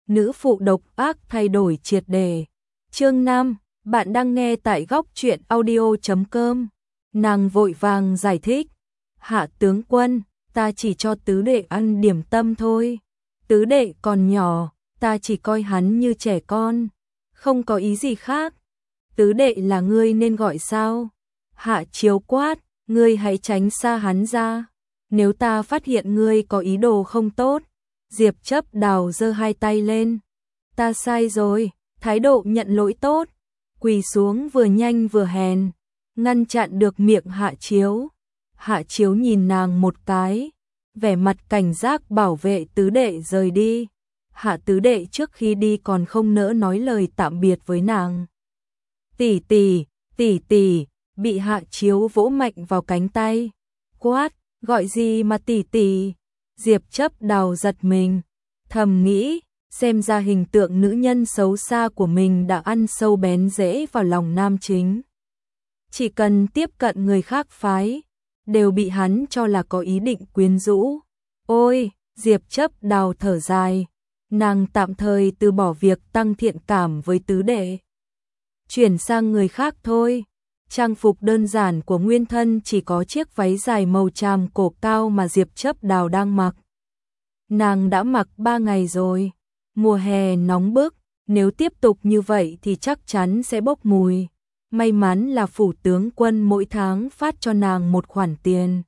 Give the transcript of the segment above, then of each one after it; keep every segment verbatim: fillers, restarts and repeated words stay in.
nữ phụ độc ác thay đổi triệt đề. Chương năm, bạn đang nghe tại góc truyện audio chấm com. Nàng vội vàng giải thích, hạ tướng quân, ta chỉ cho tứ đệ ăn điểm tâm thôi. Tứ đệ còn nhỏ, ta chỉ coi hắn như trẻ con, không có ý gì khác. Tứ đệ là ngươi nên gọi sao? Hạ Chiếu quát, ngươi hãy tránh xa hắn ra. Nếu ta phát hiện ngươi có ý đồ không tốt. Diệp Chấp Đào giơ hai tay lên. Ta sai rồi, thái độ nhận lỗi tốt. Quỳ xuống vừa nhanh vừa hèn, ngăn chặn được miệng Hạ Chiếu. Hạ Chiếu nhìn nàng một cái, vẻ mặt cảnh giác bảo vệ tứ đệ rời đi. Hạ tứ đệ trước khi đi còn không nỡ nói lời tạm biệt với nàng. Tỷ tỷ, tỷ tỷ, bị Hạ Chiếu vỗ mạnh vào cánh tay. Quát, gọi gì mà tỷ tỷ? Diệp Chấp Đào giật mình, thầm nghĩ, xem ra hình tượng nữ nhân xấu xa của mình đã ăn sâu bén rễ vào lòng nam chính. Chỉ cần tiếp cận người khác phái, đều bị hắn cho là có ý định quyến rũ. Ôi, Diệp Chấp Đào thở dài, nàng tạm thời từ bỏ việc tăng thiện cảm với tứ đệ. Chuyển sang người khác thôi. Trang phục đơn giản của nguyên thân chỉ có chiếc váy dài màu tràm cổ cao mà Diệp Chấp Đào đang mặc. Nàng đã mặc ba ngày rồi. Mùa hè nóng bức, nếu tiếp tục như vậy thì chắc chắn sẽ bốc mùi. May mắn là phủ tướng quân mỗi tháng phát cho nàng một khoản tiền.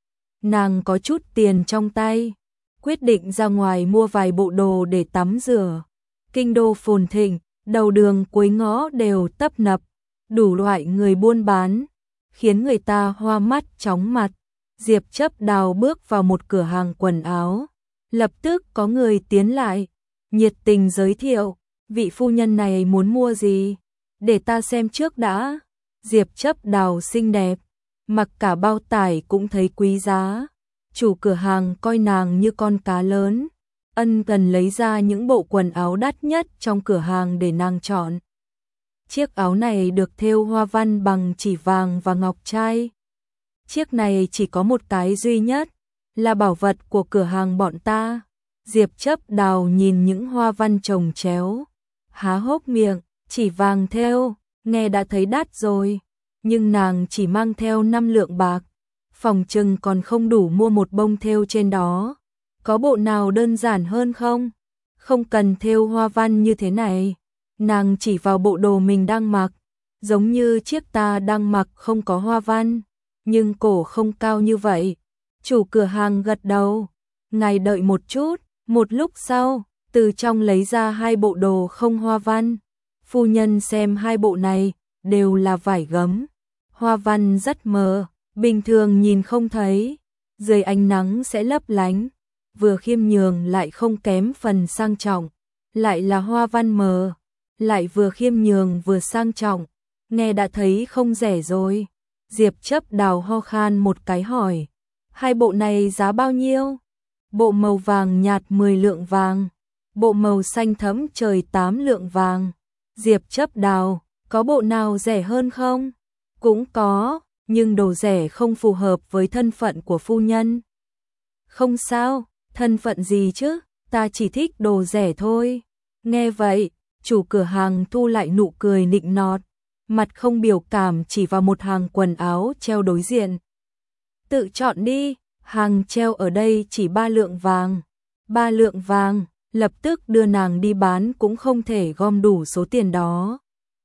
Nàng có chút tiền trong tay, quyết định ra ngoài mua vài bộ đồ để tắm rửa. Kinh đô phồn thịnh, đầu đường cuối ngõ đều tấp nập, đủ loại người buôn bán, khiến người ta hoa mắt chóng mặt. Diệp Chấp Đào bước vào một cửa hàng quần áo, lập tức có người tiến lại, nhiệt tình giới thiệu, vị phu nhân này muốn mua gì? Để ta xem trước đã. Diệp Chấp Đào xinh đẹp, mặc cả bao tải cũng thấy quý giá. Chủ cửa hàng coi nàng như con cá lớn, ân cần lấy ra những bộ quần áo đắt nhất trong cửa hàng để nàng chọn. Chiếc áo này được thêu hoa văn bằng chỉ vàng và ngọc trai. Chiếc này chỉ có một cái duy nhất, là bảo vật của cửa hàng bọn ta. Diệp Chấp Đào nhìn những hoa văn chồng chéo, há hốc miệng, chỉ vàng thêu, nghe đã thấy đắt rồi, nhưng nàng chỉ mang theo năm lượng bạc, phòng chừng còn không đủ mua một bông thêu trên đó. Có bộ nào đơn giản hơn không? Không cần thêu hoa văn như thế này. Nàng chỉ vào bộ đồ mình đang mặc, giống như chiếc ta đang mặc không có hoa văn, nhưng cổ không cao như vậy. Chủ cửa hàng gật đầu, ngài đợi một chút. Một lúc sau, từ trong lấy ra hai bộ đồ không hoa văn. Phu nhân xem hai bộ này, đều là vải gấm. Hoa văn rất mờ, bình thường nhìn không thấy, dưới ánh nắng sẽ lấp lánh. Vừa khiêm nhường lại không kém phần sang trọng, lại là hoa văn mờ, lại vừa khiêm nhường vừa sang trọng, nghe đã thấy không rẻ rồi. Diệp Chấp Đào ho khan một cái hỏi, hai bộ này giá bao nhiêu? Bộ màu vàng nhạt mười lượng vàng, bộ màu xanh thẫm trời tám lượng vàng. Diệp Chấp Đào, có bộ nào rẻ hơn không? Cũng có, nhưng đồ rẻ không phù hợp với thân phận của phu nhân. Không sao, thân phận gì chứ, ta chỉ thích đồ rẻ thôi. Nghe vậy, chủ cửa hàng thu lại nụ cười nịnh nọt, mặt không biểu cảm chỉ vào một hàng quần áo treo đối diện. Tự chọn đi, hàng treo ở đây chỉ ba lượng vàng. Ba lượng vàng, lập tức đưa nàng đi bán cũng không thể gom đủ số tiền đó.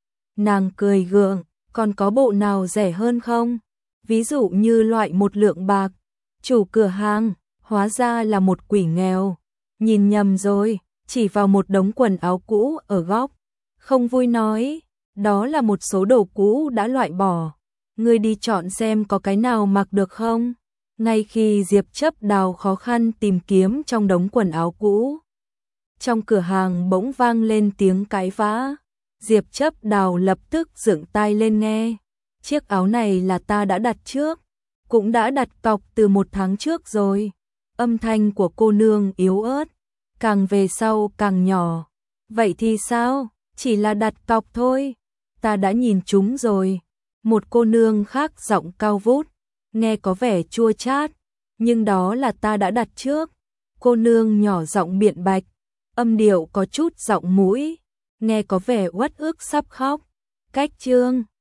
Nàng cười gượng, còn có bộ nào rẻ hơn không? Ví dụ như loại một lượng bạc. Chủ cửa hàng, hóa ra là một quỷ nghèo. Nhìn nhầm rồi, chỉ vào một đống quần áo cũ ở góc. Không vui nói, đó là một số đồ cũ đã loại bỏ. Ngươi đi chọn xem có cái nào mặc được không? Ngay khi Diệp Chấp Đào khó khăn tìm kiếm trong đống quần áo cũ, trong cửa hàng bỗng vang lên tiếng cãi vã. Diệp Chấp Đào lập tức dựng tai lên nghe. Chiếc áo này là ta đã đặt trước, cũng đã đặt cọc từ một tháng trước rồi. Âm thanh của cô nương yếu ớt, càng về sau càng nhỏ. Vậy thì sao? Chỉ là đặt cọc thôi. Ta đã nhìn chúng rồi. Một cô nương khác giọng cao vút, nghe có vẻ chua chát, nhưng đó là ta đã đặt trước. Cô nương nhỏ giọng biện bạch, âm điệu có chút giọng mũi, nghe có vẻ uất ức sắp khóc. Cách chương